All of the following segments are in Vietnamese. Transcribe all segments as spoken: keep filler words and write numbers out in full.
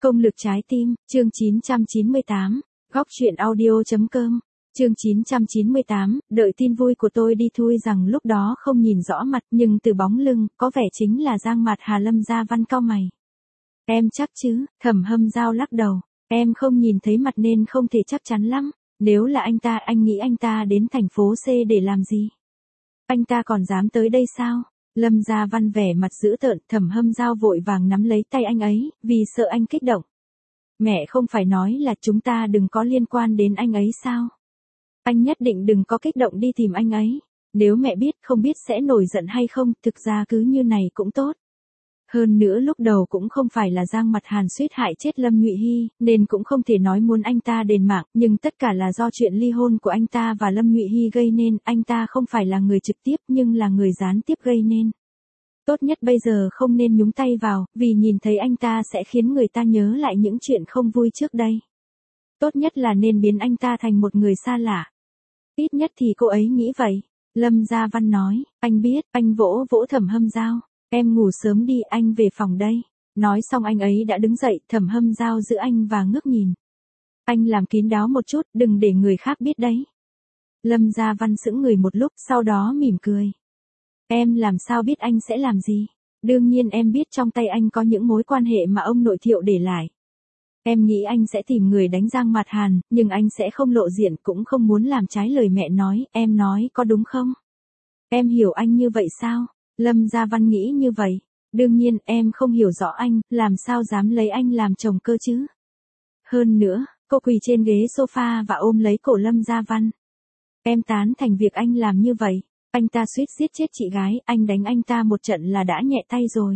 Công lực trái tim, chương chín trăm chín mươi tám, góc truyện audio.com, chương chín trăm chín mươi tám, đợi tin vui của tôi đi thui rằng lúc đó không nhìn rõ mặt nhưng từ bóng lưng, có vẻ chính là Giang Mạt Hà. Lâm Gia Văn cau mày. Em chắc chứ, Thẩm Hâm Dao lắc đầu, em không nhìn thấy mặt nên không thể chắc chắn lắm, nếu là anh ta anh nghĩ anh ta đến thành phố C để làm gì? Anh ta còn dám tới đây sao? Lâm Gia Văn vẻ mặt dữ tợn, Thẩm Hâm Dao vội vàng nắm lấy tay anh ấy, vì sợ anh kích động. Mẹ không phải nói là chúng ta đừng có liên quan đến anh ấy sao? Anh nhất định đừng có kích động đi tìm anh ấy. Nếu mẹ biết không biết sẽ nổi giận hay không, thực ra cứ như này cũng tốt. Hơn nữa lúc đầu cũng không phải là Giang Mạt Hàn suýt hại chết Lâm Nhụy Hy, nên cũng không thể nói muốn anh ta đền mạng, nhưng tất cả là do chuyện ly hôn của anh ta và Lâm Nhụy Hy gây nên, anh ta không phải là người trực tiếp nhưng là người gián tiếp gây nên. Tốt nhất bây giờ không nên nhúng tay vào, vì nhìn thấy anh ta sẽ khiến người ta nhớ lại những chuyện không vui trước đây. Tốt nhất là nên biến anh ta thành một người xa lạ. Ít nhất thì cô ấy nghĩ vậy. Lâm Gia Văn nói, anh biết, anh vỗ vỗ Thẩm Hâm Dao. Em ngủ sớm đi, anh về phòng đây. Nói xong anh ấy đã đứng dậy, Thẩm Hâm Dao giữ anh và ngước nhìn. Anh làm kín đáo một chút, đừng để người khác biết đấy. Lâm Gia Văn sững người một lúc, sau đó mỉm cười. Em làm sao biết anh sẽ làm gì? Đương nhiên em biết trong tay anh có những mối quan hệ mà ông nội Thiệu để lại. Em nghĩ anh sẽ tìm người đánh Giang Mạt Hàn, nhưng anh sẽ không lộ diện, cũng không muốn làm trái lời mẹ nói, em nói có đúng không? Em hiểu anh như vậy sao? Lâm Gia Văn nghĩ như vậy. Đương nhiên em không hiểu rõ anh, làm sao dám lấy anh làm chồng cơ chứ? Hơn nữa, cô quỳ trên ghế sofa và ôm lấy cổ Lâm Gia Văn. Em tán thành việc anh làm như vậy. Anh ta suýt giết chết chị gái, anh đánh anh ta một trận là đã nhẹ tay rồi.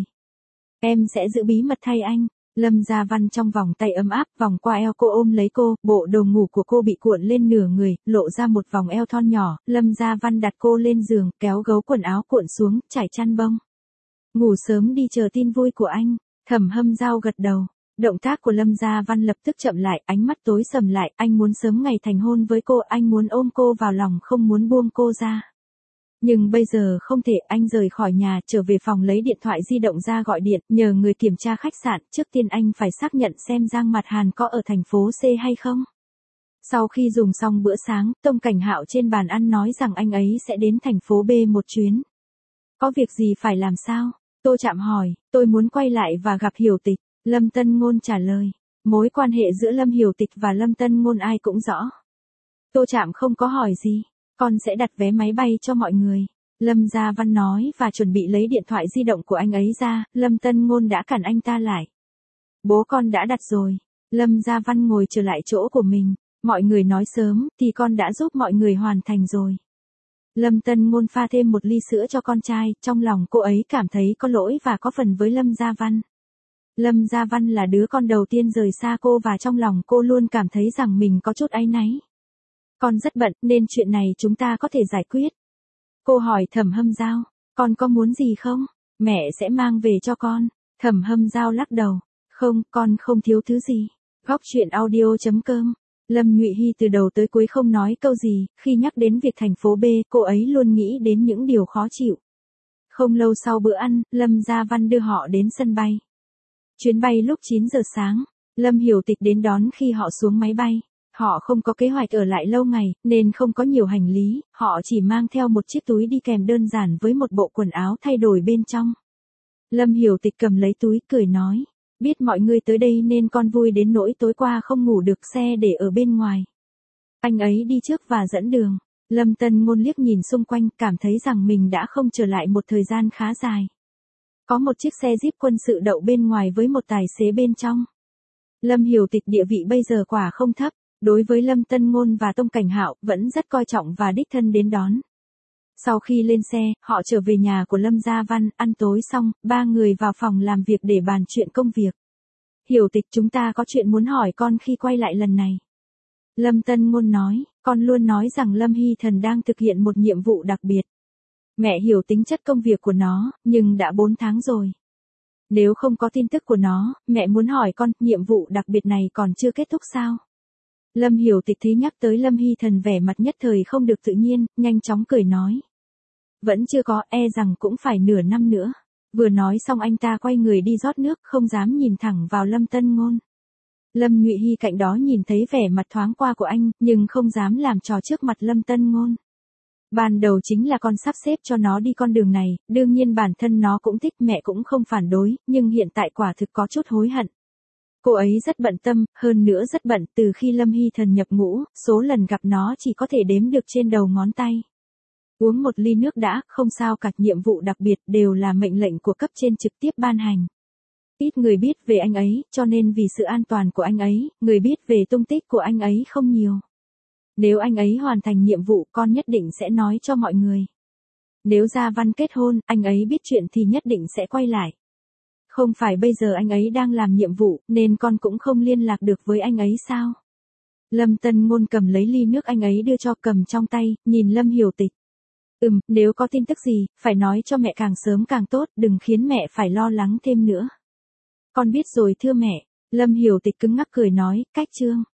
Em sẽ giữ bí mật thay anh. Lâm Gia Văn trong vòng tay ấm áp, vòng qua eo cô ôm lấy cô, bộ đồ ngủ của cô bị cuộn lên nửa người, lộ ra một vòng eo thon nhỏ, Lâm Gia Văn đặt cô lên giường, kéo gấu quần áo cuộn xuống, trải chăn bông. Ngủ sớm đi chờ tin vui của anh. Thẩm Hâm Dao gật đầu. Động tác của Lâm Gia Văn lập tức chậm lại, ánh mắt tối sầm lại, anh muốn sớm ngày thành hôn với cô, anh muốn ôm cô vào lòng, không muốn buông cô ra. Nhưng bây giờ không thể, anh rời khỏi nhà, trở về phòng lấy điện thoại di động ra gọi điện, nhờ người kiểm tra khách sạn, trước tiên anh phải xác nhận xem Giang Mạt Hàn có ở thành phố C hay không. Sau khi dùng xong bữa sáng, Tông Cảnh Hạo trên bàn ăn nói rằng anh ấy sẽ đến thành phố B một chuyến. Có việc gì phải làm sao? Tô Trạm hỏi, tôi muốn quay lại và gặp Hiểu Tịch. Lâm Tân Ngôn trả lời, mối quan hệ giữa Lâm Hiểu Tịch và Lâm Tân Ngôn ai cũng rõ. Tô Trạm không có hỏi gì. Con sẽ đặt vé máy bay cho mọi người. Lâm Gia Văn nói và chuẩn bị lấy điện thoại di động của anh ấy ra, Lâm Tân Ngôn đã cản anh ta lại. Bố con đã đặt rồi. Lâm Gia Văn ngồi trở lại chỗ của mình. Mọi người nói sớm, thì con đã giúp mọi người hoàn thành rồi. Lâm Tân Ngôn pha thêm một ly sữa cho con trai, trong lòng cô ấy cảm thấy có lỗi và có phần với Lâm Gia Văn. Lâm Gia Văn là đứa con đầu tiên rời xa cô và trong lòng cô luôn cảm thấy rằng mình có chút áy náy. Con rất bận, nên chuyện này chúng ta có thể giải quyết. Cô hỏi Thẩm Hâm Dao, con có muốn gì không? Mẹ sẽ mang về cho con. Thẩm Hâm Dao lắc đầu, không, con không thiếu thứ gì. Góc truyện audio.com, Lâm Nhụy Hy từ đầu tới cuối không nói câu gì, khi nhắc đến việc thành phố B, cô ấy luôn nghĩ đến những điều khó chịu. Không lâu sau bữa ăn, Lâm Gia Văn đưa họ đến sân bay. Chuyến bay lúc chín giờ sáng, Lâm Hiểu Tịch đến đón khi họ xuống máy bay. Họ không có kế hoạch ở lại lâu ngày, nên không có nhiều hành lý, họ chỉ mang theo một chiếc túi đi kèm đơn giản với một bộ quần áo thay đổi bên trong. Lâm Hiểu Tịch cầm lấy túi, cười nói, biết mọi người tới đây nên con vui đến nỗi tối qua không ngủ được, xe để ở bên ngoài. Anh ấy đi trước và dẫn đường. Lâm Tân Ngôn liếc nhìn xung quanh, cảm thấy rằng mình đã không trở lại một thời gian khá dài. Có một chiếc xe Jeep quân sự đậu bên ngoài với một tài xế bên trong. Lâm Hiểu Tịch địa vị bây giờ quả không thấp. Đối với Lâm Tân Ngôn và Tông Cảnh Hạo, vẫn rất coi trọng và đích thân đến đón. Sau khi lên xe, họ trở về nhà của Lâm Gia Văn, ăn tối xong, ba người vào phòng làm việc để bàn chuyện công việc. Hiểu Tịch, chúng ta có chuyện muốn hỏi con khi quay lại lần này. Lâm Tân Ngôn nói, con luôn nói rằng Lâm Hy Thần đang thực hiện một nhiệm vụ đặc biệt. Mẹ hiểu tính chất công việc của nó, nhưng đã bốn tháng rồi. Nếu không có tin tức của nó, mẹ muốn hỏi con, nhiệm vụ đặc biệt này còn chưa kết thúc sao? Lâm Hiểu Tịch thấy nhắc tới Lâm Hy Thần vẻ mặt nhất thời không được tự nhiên, nhanh chóng cười nói. Vẫn chưa có, e rằng cũng phải nửa năm nữa. Vừa nói xong anh ta quay người đi rót nước, không dám nhìn thẳng vào Lâm Tân Ngôn. Lâm Nhụy Hy cạnh đó nhìn thấy vẻ mặt thoáng qua của anh, nhưng không dám làm trò trước mặt Lâm Tân Ngôn. Ban đầu chính là con sắp xếp cho nó đi con đường này, đương nhiên bản thân nó cũng thích, mẹ cũng không phản đối, nhưng hiện tại quả thực có chút hối hận. Cô ấy rất bận tâm, hơn nữa rất bận, từ khi Lâm Hy Thần nhập ngũ, số lần gặp nó chỉ có thể đếm được trên đầu ngón tay. Uống một ly nước đã, không sao cả, nhiệm vụ đặc biệt đều là mệnh lệnh của cấp trên trực tiếp ban hành. Ít người biết về anh ấy, cho nên vì sự an toàn của anh ấy, người biết về tung tích của anh ấy không nhiều. Nếu anh ấy hoàn thành nhiệm vụ, con nhất định sẽ nói cho mọi người. Nếu Gia Văn kết hôn, anh ấy biết chuyện thì nhất định sẽ quay lại. Không phải bây giờ anh ấy đang làm nhiệm vụ, nên con cũng không liên lạc được với anh ấy sao? Lâm Tân Ngôn cầm lấy ly nước anh ấy đưa cho, cầm trong tay, nhìn Lâm Hiểu Tịch. Ừm, nếu có tin tức gì, phải nói cho mẹ càng sớm càng tốt, đừng khiến mẹ phải lo lắng thêm nữa. Con biết rồi thưa mẹ. Lâm Hiểu Tịch cứng ngắc cười nói, cách chương.